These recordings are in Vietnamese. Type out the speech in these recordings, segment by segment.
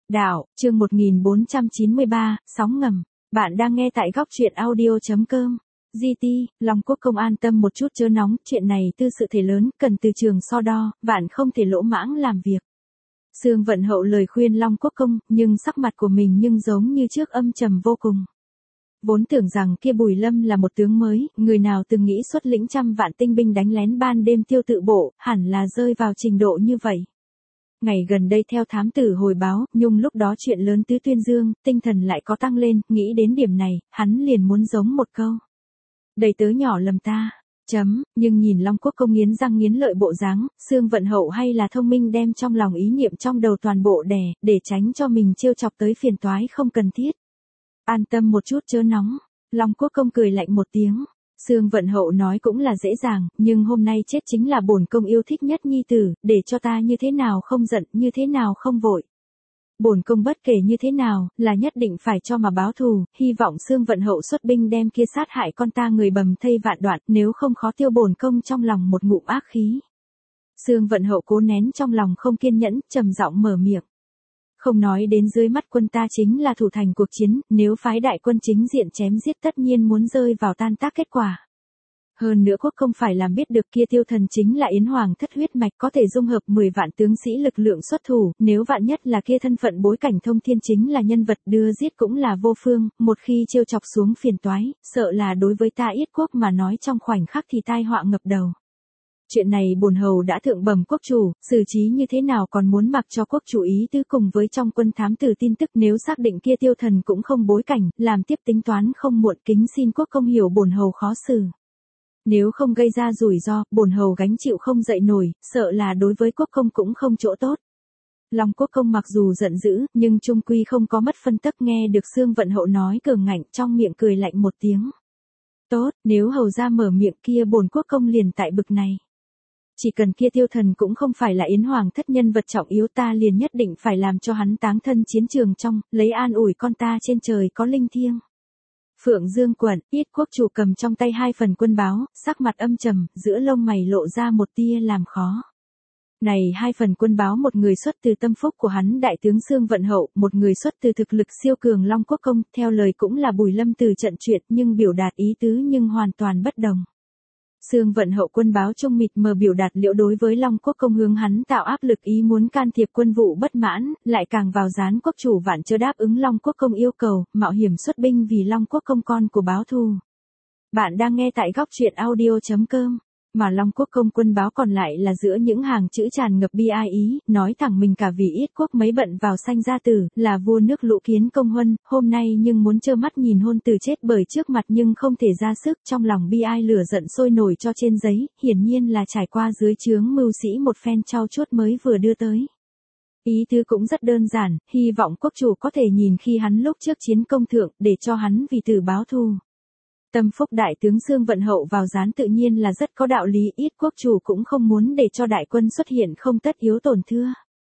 Đạo, chương 1493, sóng ngầm. Bạn đang nghe tại góc truyện audio.com. GT, Long Quốc Công an tâm một chút chớ nóng, chuyện này tư sự thể lớn, cần từ trường so đo, bạn không thể lỗ mãng làm việc. Sương Vận Hậu lời khuyên Long Quốc Công, nhưng sắc mặt của mình nhưng giống như trước âm trầm vô cùng. Vốn tưởng rằng kia Bùi Lâm là một tướng mới, người nào từng nghĩ xuất lĩnh trăm vạn tinh binh đánh lén ban đêm tiêu tự bộ, hẳn là rơi vào trình độ như vậy. Ngày gần đây theo thám tử hồi báo, Nhung lúc đó chuyện lớn tứ tuyên dương, tinh thần lại có tăng lên, nghĩ đến điểm này, hắn liền muốn giống một câu. Đầy tớ nhỏ lầm ta. Nhưng nhìn Long Quốc Công nghiến răng nghiến lợi bộ dáng, Sương Vận Hậu hay là thông minh đem trong lòng ý niệm trong đầu toàn bộ đè, để tránh cho mình trêu chọc tới phiền toái không cần thiết. An tâm một chút chớ nóng. Long Quốc Công cười lạnh một tiếng. Sương Vận Hậu nói cũng là dễ dàng, nhưng hôm nay chết chính là bổn công yêu thích nhất nhi tử, để cho ta như thế nào không giận, như thế nào không vội. Bổn công bất kể như thế nào, là nhất định phải cho mà báo thù, hy vọng Sương Vận Hậu xuất binh đem kia sát hại con ta người bầm thây vạn đoạn, nếu không khó tiêu bổn công trong lòng một ngụm ác khí. Sương Vận Hậu cố nén trong lòng không kiên nhẫn, trầm giọng mở miệng. Không nói đến dưới mắt quân ta chính là thủ thành cuộc chiến, nếu phái đại quân chính diện chém giết tất nhiên muốn rơi vào tan tác kết quả. Hơn nữa Quốc Công phải làm biết được kia Tiêu Thần chính là Yến Hoàng thất huyết mạch có thể dung hợp 10 vạn tướng sĩ lực lượng xuất thủ, nếu vạn nhất là kia thân phận bối cảnh thông thiên chính là nhân vật đưa giết cũng là vô phương, một khi trêu chọc xuống phiền toái, sợ là đối với ta Yết quốc mà nói trong khoảnh khắc thì tai họa ngập đầu. Chuyện này bổn hầu đã thượng bẩm quốc chủ, xử trí như thế nào còn muốn mặc cho quốc chủ ý tứ cùng với trong quân thám tử tin tức, nếu xác định kia Tiêu Thần cũng không bối cảnh, làm tiếp tính toán không muộn, kính xin quốc công hiểu bổn hầu khó xử. Nếu không gây ra rủi ro, bổn hầu gánh chịu không dậy nổi, sợ là đối với quốc công cũng không chỗ tốt. Long Quốc Công mặc dù giận dữ, nhưng trung quy không có mất phân tức, nghe được Sương Vận Hậu nói cường ngạnh, trong miệng cười lạnh một tiếng. Tốt, nếu hầu ra mở miệng kia bổn quốc công liền tại bực này. Chỉ cần kia Tiêu Thần cũng không phải là Yến Hoàng thất nhân vật trọng yếu, ta liền nhất định phải làm cho hắn táng thân chiến trường trong, lấy an ủi con ta trên trời có linh thiêng. Phượng Dương quận, Yết quốc chủ cầm trong tay 2 phần quân báo, sắc mặt âm trầm, giữa lông mày lộ ra một tia làm khó. Này 2 phần quân báo, một người xuất từ tâm phúc của hắn đại tướng Sương Vận Hậu, một người xuất từ thực lực siêu cường Long Quốc Công, theo lời cũng là Bùi Lâm từ trận truyện, nhưng biểu đạt ý tứ nhưng hoàn toàn bất đồng. Sương Vận Hậu quân báo trung mịt mờ biểu đạt liệu đối với Long Quốc Công hướng hắn tạo áp lực, ý muốn can thiệp quân vụ bất mãn, lại càng vào gián quốc chủ vạn chưa đáp ứng Long Quốc Công yêu cầu, mạo hiểm xuất binh vì Long Quốc Công con của báo thù. Bạn đang nghe tại góc truyện audio.com. Mà Long Quốc Công quân báo còn lại là giữa những hàng chữ tràn ngập bi ai ý, nói thẳng mình cả vì Yết quốc mấy bận vào sanh gia tử, là vua nước Lũ Kiến Công Huân, hôm nay nhưng muốn trơ mắt nhìn hôn tử chết bởi trước mặt nhưng không thể ra sức, trong lòng bi ai lửa giận sôi nổi cho trên giấy, hiển nhiên là trải qua dưới trướng mưu sĩ một phen trau chuốt mới vừa đưa tới. Ý tứ cũng rất đơn giản, hy vọng quốc chủ có thể nhìn khi hắn lúc trước chiến công thượng, để cho hắn vì tử báo thù. Tâm phúc đại tướng Sương Vận Hậu vào gián tự nhiên là rất có đạo lý, Yết quốc chủ cũng không muốn để cho đại quân xuất hiện không tất yếu tổn thưa.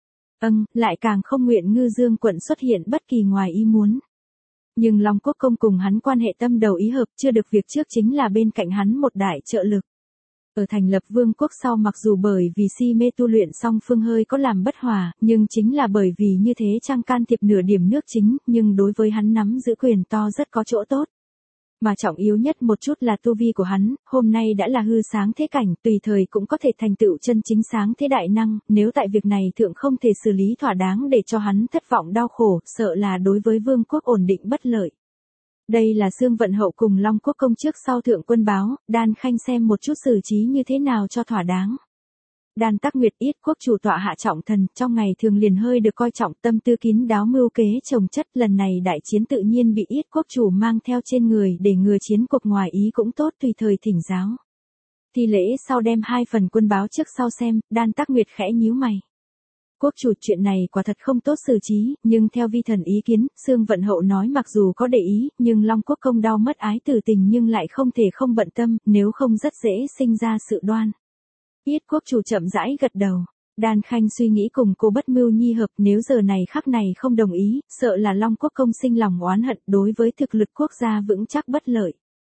Lại càng không nguyện Ngư Dương quận xuất hiện bất kỳ ngoài ý muốn. Nhưng Long Quốc Công cùng hắn quan hệ tâm đầu ý hợp, chưa được việc trước chính là bên cạnh hắn một đại trợ lực. Ở thành lập vương quốc sau, mặc dù bởi vì si mê tu luyện song phương hơi có làm bất hòa, nhưng chính là bởi vì như thế trang can thiệp nửa điểm nước chính, nhưng đối với hắn nắm giữ quyền to rất có chỗ tốt. Mà trọng yếu nhất một chút là tu vi của hắn, hôm nay đã là hư sáng thế cảnh, tùy thời cũng có thể thành tựu chân chính sáng thế đại năng, nếu tại việc này thượng không thể xử lý thỏa đáng để cho hắn thất vọng đau khổ, sợ là đối với vương quốc ổn định bất lợi. Đây là Sương Vận Hậu cùng Long Quốc Công trước sau thượng quân báo, Đan Khanh xem một chút xử trí như thế nào cho thỏa đáng. Đan Tắc Nguyệt Yết quốc chủ tọa hạ trọng thần, trong ngày thường liền hơi được coi trọng, tâm tư kín đáo mưu kế chồng chất, lần này đại chiến tự nhiên bị Yết quốc chủ mang theo trên người, để ngừa chiến cuộc ngoài ý cũng tốt tùy thời thỉnh giáo. Thi lễ sau đem 2 phần quân báo trước sau xem, Đan Tắc Nguyệt khẽ nhíu mày. Quốc chủ, chuyện này quả thật không tốt xử trí, nhưng theo vi thần ý kiến, Sương Vận Hậu nói mặc dù có để ý, nhưng Long Quốc Công đau mất ái tử tình nhưng lại không thể không bận tâm, nếu không rất dễ sinh ra sự đoan. Yết quốc chủ chậm rãi gật đầu. Đan Khanh suy nghĩ cùng cô bất mưu nhi hợp, nếu giờ này khắc này không đồng ý, sợ là Long Quốc Công sinh lòng oán hận, đối với thực lực quốc gia vững chắc bất lợi.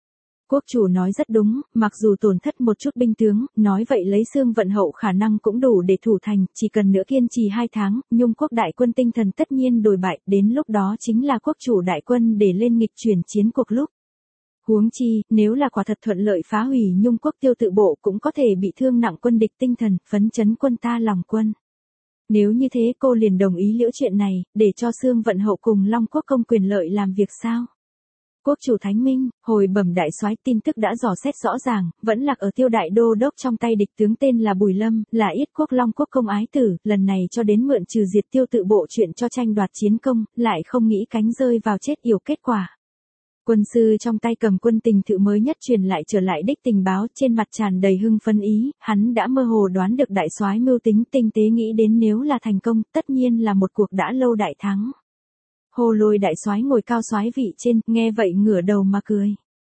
Quốc chủ nói rất đúng, mặc dù tổn thất một chút binh tướng, nói vậy lấy Xương Vận Hậu khả năng cũng đủ để thủ thành, chỉ cần nữa kiên trì 2 tháng, Nhung quốc đại quân tinh thần tất nhiên đổi bại, đến lúc đó chính là quốc chủ đại quân để lên nghịch chuyển chiến cuộc lúc. Huống chi, nếu là quả thật thuận lợi phá hủy Nhung quốc Tiêu Tự Bộ cũng có thể bị thương nặng quân địch tinh thần, phấn chấn quân ta lòng quân. Nếu như thế cô liền đồng ý liễu chuyện này, để cho Xương Vận Hậu cùng Long quốc công quyền lợi làm việc sao? Quốc chủ Thánh Minh, hồi bẩm đại soái, tin tức đã dò xét rõ ràng, vẫn lạc ở Tiêu đại đô đốc trong tay địch tướng tên là Bùi Lâm, là Yết quốc Long quốc công ái tử, lần này cho đến mượn trừ diệt Tiêu Tự Bộ chuyện cho tranh đoạt chiến công, lại không nghĩ cánh rơi vào chết yểu kết quả. Quân sư trong tay cầm quân tình thự mới nhất truyền lại trở lại đích tình báo, trên mặt tràn đầy hưng phấn ý, hắn đã mơ hồ đoán được đại soái mưu tính tinh tế, nghĩ đến nếu là thành công, tất nhiên là một cuộc đã lâu đại thắng. Hồ Lôi đại soái ngồi cao soái vị trên, nghe vậy ngửa đầu mà cười.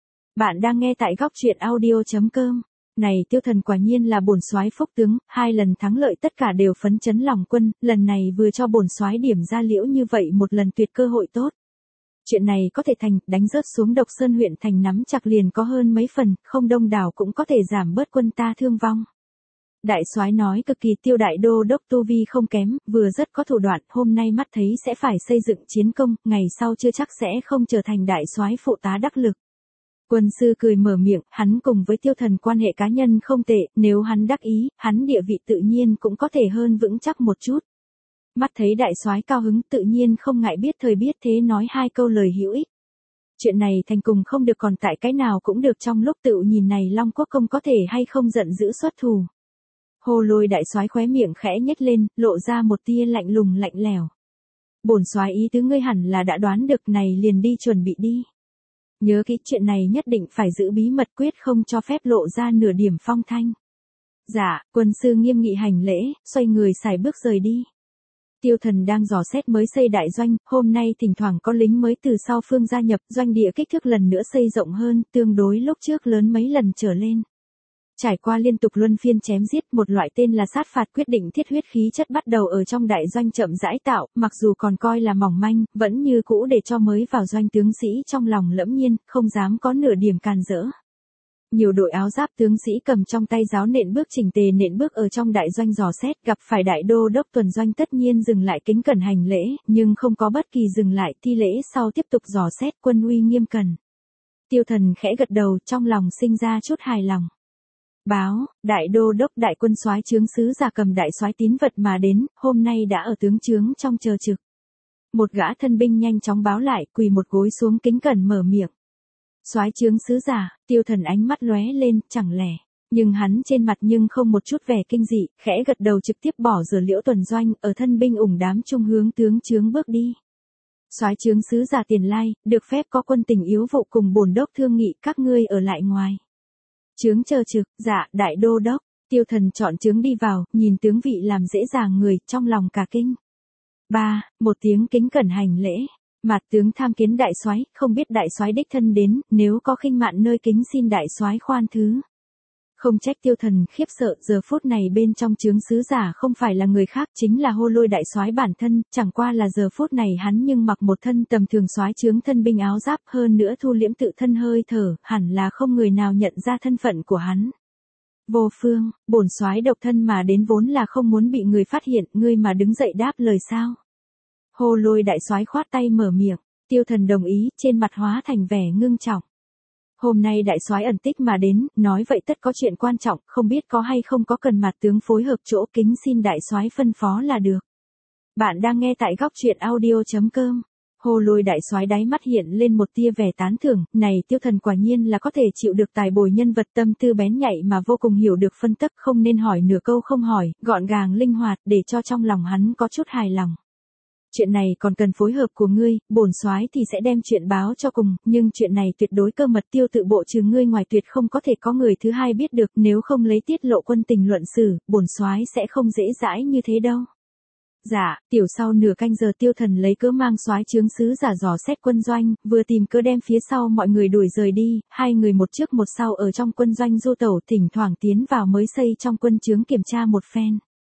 Bạn đang nghe tại góc truyện audio.com. Này Tiêu Thần quả nhiên là bổn soái phúc tướng, 2 lần thắng lợi tất cả đều phấn chấn lòng quân, lần này vừa cho bổn soái điểm ra liễu như vậy một lần tuyệt cơ hội tốt. Chuyện này có thể thành, đánh rớt xuống Độc Sơn huyện thành nắm chặt liền có hơn mấy phần, không đông đảo cũng có thể giảm bớt quân ta thương vong. Đại soái nói cực kỳ, Tiêu đại đô đốc tu vi không kém, vừa rất có thủ đoạn, hôm nay mắt thấy sẽ phải xây dựng chiến công, ngày sau chưa chắc sẽ không trở thành đại soái phụ tá đắc lực. Quân sư cười mở miệng, hắn cùng với Tiêu Thần quan hệ cá nhân không tệ, nếu hắn đắc ý, hắn địa vị tự nhiên cũng có thể hơn vững chắc một chút. Mắt thấy đại soái cao hứng, tự nhiên không ngại biết thời biết thế nói 2 câu lời hữu ích. Chuyện này thành cùng không được, còn tại cái nào cũng được, trong lúc tự nhìn này Long quốc công có thể hay không giận dữ xuất thù. Hồ Lôi đại soái khóe miệng khẽ nhếch lên, lộ ra một tia lạnh lùng lạnh lẽo. Bổn soái ý tứ ngươi hẳn là đã đoán được, này liền đi chuẩn bị đi. Nhớ kỹ, chuyện này nhất định phải giữ bí mật, quyết không cho phép lộ ra nửa điểm phong thanh. Dạ, quân sư nghiêm nghị hành lễ, xoay người xài bước rời đi. Tiêu Thần đang dò xét mới xây đại doanh, hôm nay thỉnh thoảng có lính mới từ sau phương gia nhập, doanh địa kích thước lần nữa xây rộng hơn, tương đối lúc trước lớn mấy lần trở lên. Trải qua liên tục luân phiên chém giết, một loại tên là sát phạt quyết định thiết huyết khí chất bắt đầu ở trong đại doanh chậm rãi tạo, mặc dù còn coi là mỏng manh, vẫn như cũ để cho mới vào doanh tướng sĩ trong lòng lẫm nhiên, không dám có nửa điểm càn rỡ. Nhiều đội áo giáp tướng sĩ cầm trong tay giáo nện bước chỉnh tề nện bước ở trong đại doanh dò xét, gặp phải đại đô đốc tuần doanh tất nhiên dừng lại kính cẩn hành lễ, nhưng không có bất kỳ dừng lại, thi lễ sau tiếp tục dò xét, quân uy nghiêm cẩn. Tiêu Thần khẽ gật đầu, trong lòng sinh ra chút hài lòng. Báo, đại đô đốc đại quân soái chướng sứ giả cầm đại soái tín vật mà đến, hôm nay đã ở tướng chướng trong chờ trực. Một gã thân binh nhanh chóng báo lại, quỳ một gối xuống kính cẩn mở miệng. Soái chướng sứ giả, Tiêu Thần ánh mắt lóe lên, chẳng lẽ, nhưng hắn trên mặt nhưng không một chút vẻ kinh dị, khẽ gật đầu trực tiếp bỏ dở liễu tuần doanh, ở thân binh ủng đám trung hướng tướng chướng bước đi. Soái chướng sứ giả Tiền Lai, được phép có quân tình yếu vụ cùng bổn đốc thương nghị, các ngươi ở lại ngoài. Chướng chờ trực, dạ, đại đô đốc. Tiêu Thần chọn chướng đi vào, nhìn tướng vị làm dễ dàng người, trong lòng cả kinh. Một tiếng kính cẩn hành lễ. Mạt tướng tham kiến đại soái, không biết đại soái đích thân đến, nếu có khinh mạn nơi kính xin đại soái khoan thứ. Không trách Tiêu Thần khiếp sợ, giờ phút này bên trong chướng sứ giả không phải là người khác, chính là Hồ Lôi đại soái bản thân, chẳng qua là giờ phút này hắn nhưng mặc một thân tầm thường soái chướng thân binh áo giáp, hơn nữa thu liễm tự thân hơi thở, hẳn là không người nào nhận ra thân phận của hắn. Vô Phương, bổn soái độc thân mà đến vốn là không muốn bị người phát hiện, ngươi mà đứng dậy đáp lời sao? Hồ Lôi đại soái khoát tay mở miệng, Tiêu Thần đồng ý, trên mặt hóa thành vẻ ngưng trọng. Hôm nay đại soái ẩn tích mà đến, nói vậy tất có chuyện quan trọng, không biết có hay không có cần mặt tướng phối hợp chỗ, kính xin đại soái phân phó là được. Bạn đang nghe tại góc truyện audio.com. Hồ Lôi đại soái đáy mắt hiện lên một tia vẻ tán thưởng, này Tiêu Thần quả nhiên là có thể chịu được tài bồi nhân vật, tâm tư bén nhạy mà vô cùng hiểu được phân tích, không nên hỏi nửa câu không hỏi, gọn gàng linh hoạt, để cho trong lòng hắn có chút hài lòng. Chuyện này còn cần phối hợp của ngươi, bổn soái thì sẽ đem chuyện báo cho cùng, nhưng chuyện này tuyệt đối cơ mật, Tiêu Tự Bộ trừ ngươi ngoài tuyệt không có thể có người thứ hai biết được, nếu không lấy tiết lộ quân tình luận xử, bổn soái sẽ không dễ dãi như thế đâu. Dạ, tiểu sau nửa canh giờ Tiêu Thần lấy cớ mang soái chướng sứ giả dò xét quân doanh, vừa tìm cớ đem phía sau mọi người đuổi rời đi, 2 người một trước một sau ở trong quân doanh du tẩu, thỉnh thoảng tiến vào mới xây trong quân chướng kiểm tra một phen.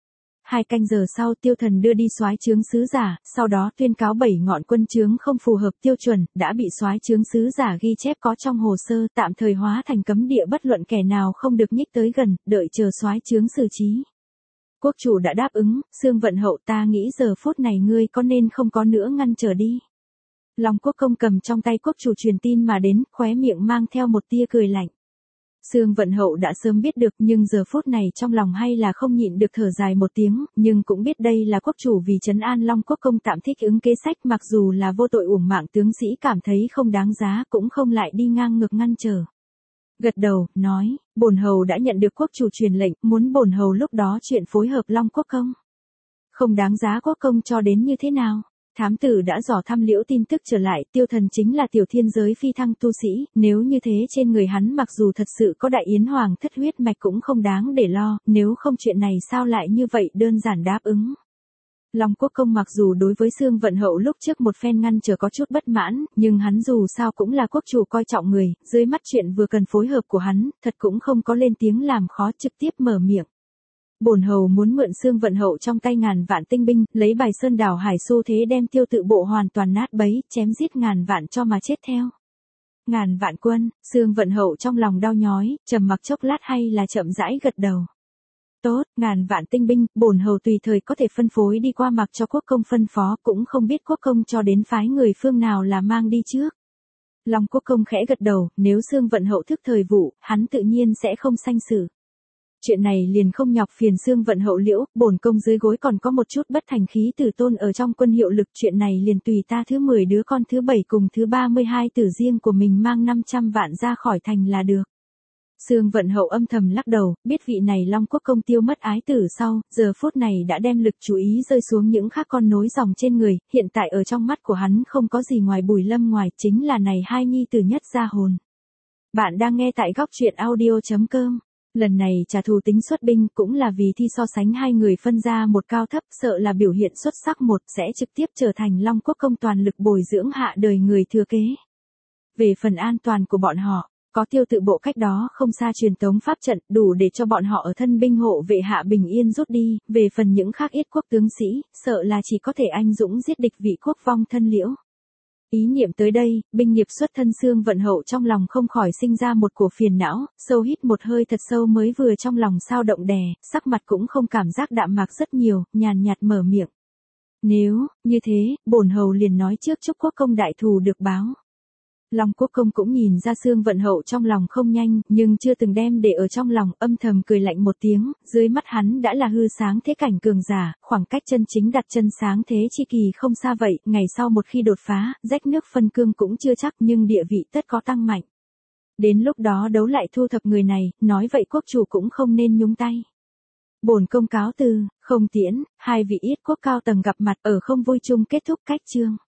2 canh giờ sau Tiêu Thần đưa đi soái chướng sứ giả, sau đó tuyên cáo 7 ngọn quân chướng không phù hợp tiêu chuẩn, đã bị soái chướng sứ giả ghi chép có trong hồ sơ, tạm thời hóa thành cấm địa, bất luận kẻ nào không được nhích tới gần, đợi chờ soái chướng xử trí. Quốc chủ đã đáp ứng, Xương Vận Hậu, ta nghĩ giờ phút này ngươi có nên không có nữa ngăn trở đi. Long Quốc Công cầm trong tay quốc chủ truyền tin mà đến, khóe miệng mang theo một tia cười lạnh. Xương Vận Hậu đã sớm biết được, nhưng giờ phút này trong lòng hay là không nhịn được thở dài một tiếng, nhưng cũng biết đây là quốc chủ vì trấn an Long Quốc Công tạm thích ứng kế sách, mặc dù là vô tội uổng mạng tướng sĩ cảm thấy không đáng giá, cũng không lại đi ngang ngược ngăn trở. Gật đầu, nói, bổn hầu đã nhận được quốc chủ truyền lệnh, muốn bổn hầu lúc đó chuyện phối hợp Long Quốc Công. Không đáng giá quốc công cho đến như thế nào? Thám tử đã dò thăm Liễu tin tức trở lại, Tiêu Thần chính là tiểu thiên giới phi thăng tu sĩ, nếu như thế trên người hắn mặc dù thật sự có đại yến hoàng thất huyết mạch cũng không đáng để lo, nếu không chuyện này sao lại như vậy đơn giản đáp ứng. Long Quốc Công mặc dù đối với Xương Vận Hậu lúc trước một phen ngăn trở có chút bất mãn, nhưng hắn dù sao cũng là quốc chủ coi trọng người, dưới mắt chuyện vừa cần phối hợp của hắn, thật cũng không có lên tiếng làm khó, trực tiếp mở miệng. Bổn hầu muốn mượn Xương Vận Hậu trong tay ngàn vạn tinh binh, lấy bài sơn đảo hải xu thế đem Tiêu Tự bộ hoàn toàn nát bấy, chém giết ngàn vạn cho mà chết theo. Ngàn vạn quân, Xương Vận Hậu trong lòng đau nhói, trầm mặc chốc lát hay là chậm rãi gật đầu. Tốt, ngàn vạn tinh binh, bổn hầu tùy thời có thể phân phối đi qua, mặc cho quốc công phân phó, cũng không biết quốc công cho đến phái người phương nào là mang đi trước. Long Quốc Công khẽ gật đầu, nếu Xương Vận Hậu thức thời vụ, hắn tự nhiên sẽ không sanh xử. Chuyện này liền không nhọc phiền Xương Vận Hậu Liễu, bổn công dưới gối còn có một chút bất thành khí tử tôn ở trong quân hiệu lực, chuyện này liền tùy ta thứ 10 đứa con thứ 7 cùng thứ 32 tử riêng của mình mang 500 vạn ra khỏi thành là được. Xương Vận Hậu âm thầm lắc đầu, biết vị này Long Quốc Công tiêu mất ái tử sau, giờ phút này đã đem lực chú ý rơi xuống những khác con nối dòng trên người, hiện tại ở trong mắt của hắn không có gì ngoài Bùi Lâm ngoài, chính là này hai nhi tử nhất gia hồn. Bạn đang nghe tại góc truyện audio.com. Lần này trả thù tính xuất binh cũng là vì thi so sánh hai người phân ra một cao thấp, sợ là biểu hiện xuất sắc một sẽ trực tiếp trở thành Long Quốc Công toàn lực bồi dưỡng hạ đời người thừa kế. Về phần an toàn của bọn họ, có Tiêu Tự bộ cách đó không xa truyền tống pháp trận, đủ để cho bọn họ ở thân binh hộ vệ hạ bình yên rút đi, về phần những khác ít quốc tướng sĩ, sợ là chỉ có thể anh dũng giết địch vị quốc vong thân liễu. Ý niệm tới đây, binh nghiệp xuất thân Xương Vận Hậu trong lòng không khỏi sinh ra một cổ phiền não, sâu hít một hơi thật sâu mới vừa trong lòng sao động đè, sắc mặt cũng không cảm giác đạm mạc rất nhiều, nhàn nhạt mở miệng. Nếu, như thế, bổn hầu liền nói trước chúc quốc công đại thù được báo. Long Quốc Công cũng nhìn ra Xương Vận Hậu trong lòng không nhanh, nhưng chưa từng đem để ở trong lòng, âm thầm cười lạnh một tiếng, dưới mắt hắn đã là hư sáng thế cảnh cường giả, khoảng cách chân chính đặt chân sáng thế chi kỳ không xa vậy, ngày sau một khi đột phá, rách nước phân cương cũng chưa chắc, nhưng địa vị tất có tăng mạnh. Đến lúc đó đấu lại thu thập người này, nói vậy quốc chủ cũng không nên nhúng tay. Bổn công cáo từ, không tiễn, hai vị yết quốc cao tầng gặp mặt ở không vui chung kết thúc cách chương.